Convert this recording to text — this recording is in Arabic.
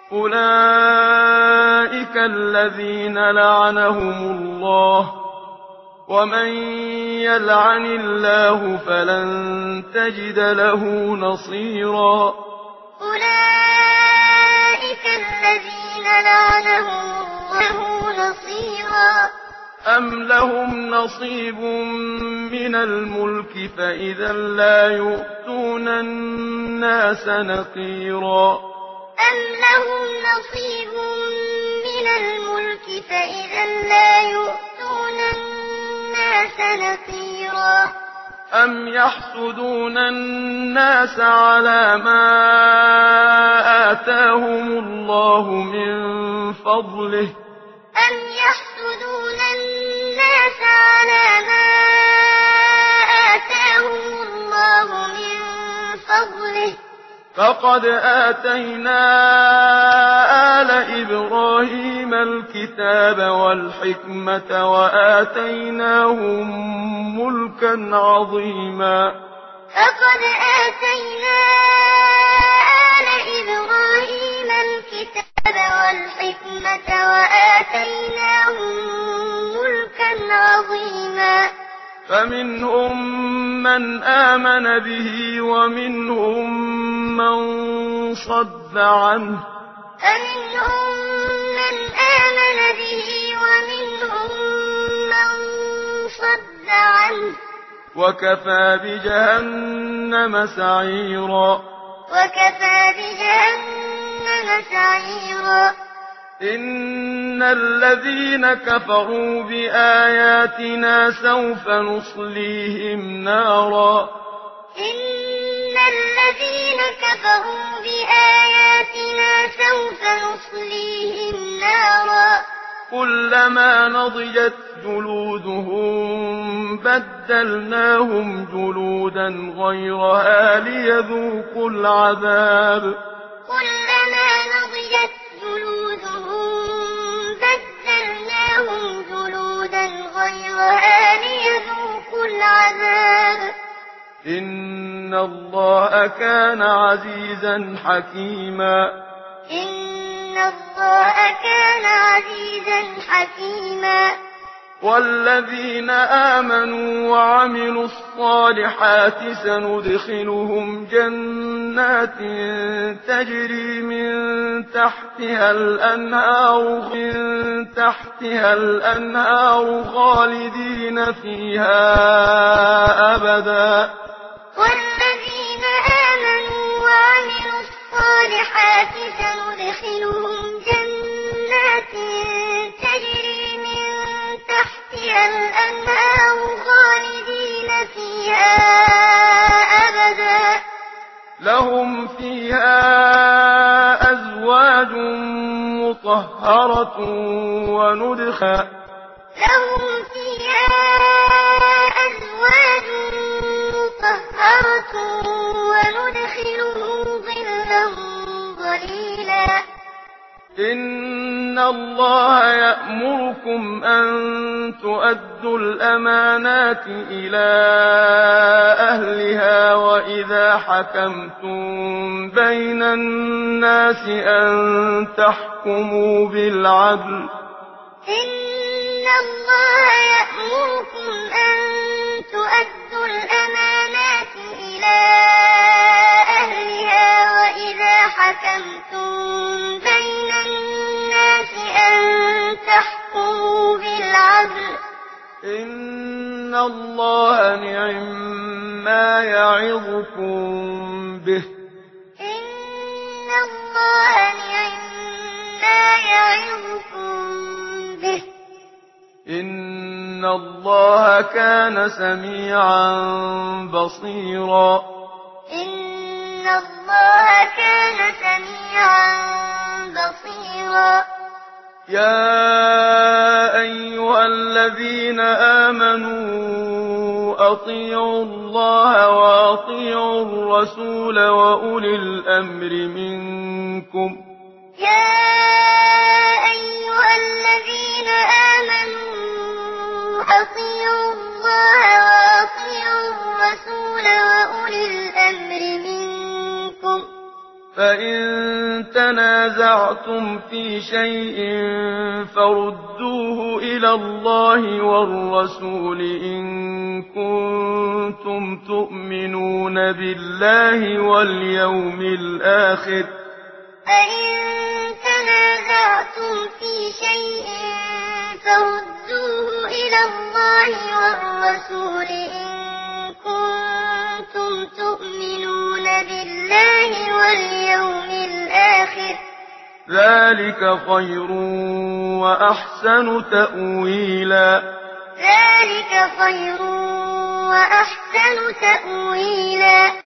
أولئك الذين لعنهم الله ومن يلعن الله فلن تجد له نصيرا أولئك الذين لعنهم الله نصيرا أم لهم نصيب من الملك فإذا لا يؤتون الناس نقيرا أم لهم نصيب من الملك فإذا لا يؤتون الناس نقيرا أم يحسدون الناس على ما آتاهم الله من فضله أم يحسدون الناس على ما آتاهم الله من فضله فقد آتينا آل إبراهيم الكتاب والحكمة وآتيناهم ملكا عظيما فقد آتينا آل إبراهيم الكتاب والحكمة وآتيناهم ملكا عظيما فمنهم من آمن به ومنهم من صد عنه فمنهم من آمن به ومنهم من صد عنه وكفى بجهنم سعيرا وكفى بجهنم سعيرا إن الذين كفروا بآياتنا سوف نصليهم نارا إن الذين كفروا بآياتنا سوف نصليهم نارا كلما نضجت جلودهم بدلناهم جلودا غيرها ليذوقوا العذاب كلما نضجت جلودهم بدلناهم جلودا غيرها ليذوقوا العذاب إن الله كان عزيزا حكيما إن الله كان عزيزا حكيما والذين آمنوا وعملوا الصالحات سندخلهم جنات تجري من تحتها الأنهار خالدين فيها أبدا والذين آمنوا وعملوا الصالحات سندخلهم جنات تجري من تحتها الأنهار خالدين فيها أبدا لهم فيها أزواج مطهرة لهم فيها أزواج مطهرة وندخلهم ظلا ظليلا إن الله يأمركم أن تؤدوا الأمانات إلى أهلها وإذا حكمتم بين الناس أن تحكموا بالعدل إن الله يأمركم أن تؤدوا الأمانات إلى أهلها وإذا حكمتم بين الناس أن تحكموا بالعدل إن الله نعم يعظكم به إن الله نعم يعظكم به إن الله كان سميعا بصيرا إن الله كان سميعا بصيرا يا أيها الذين آمنوا أطيعوا الله وأطيعوا الرسول وأولي الأمر منكم يا أيها الذين آمنوا أطيعوا الله وأطيعوا الرسول وأولي الأمر منكم فإن تنازعتم في شيء فردوه إلى الله والرسول إن كنتم تؤمنون بالله واليوم الآخر فإن تنازعتم في شيء فردوه إلى الله والرسول إن كنتم تؤمنون بالله واليوم الآخر ذلك خير وأحسن تأويلا ذلك خير وأحسن تأويلا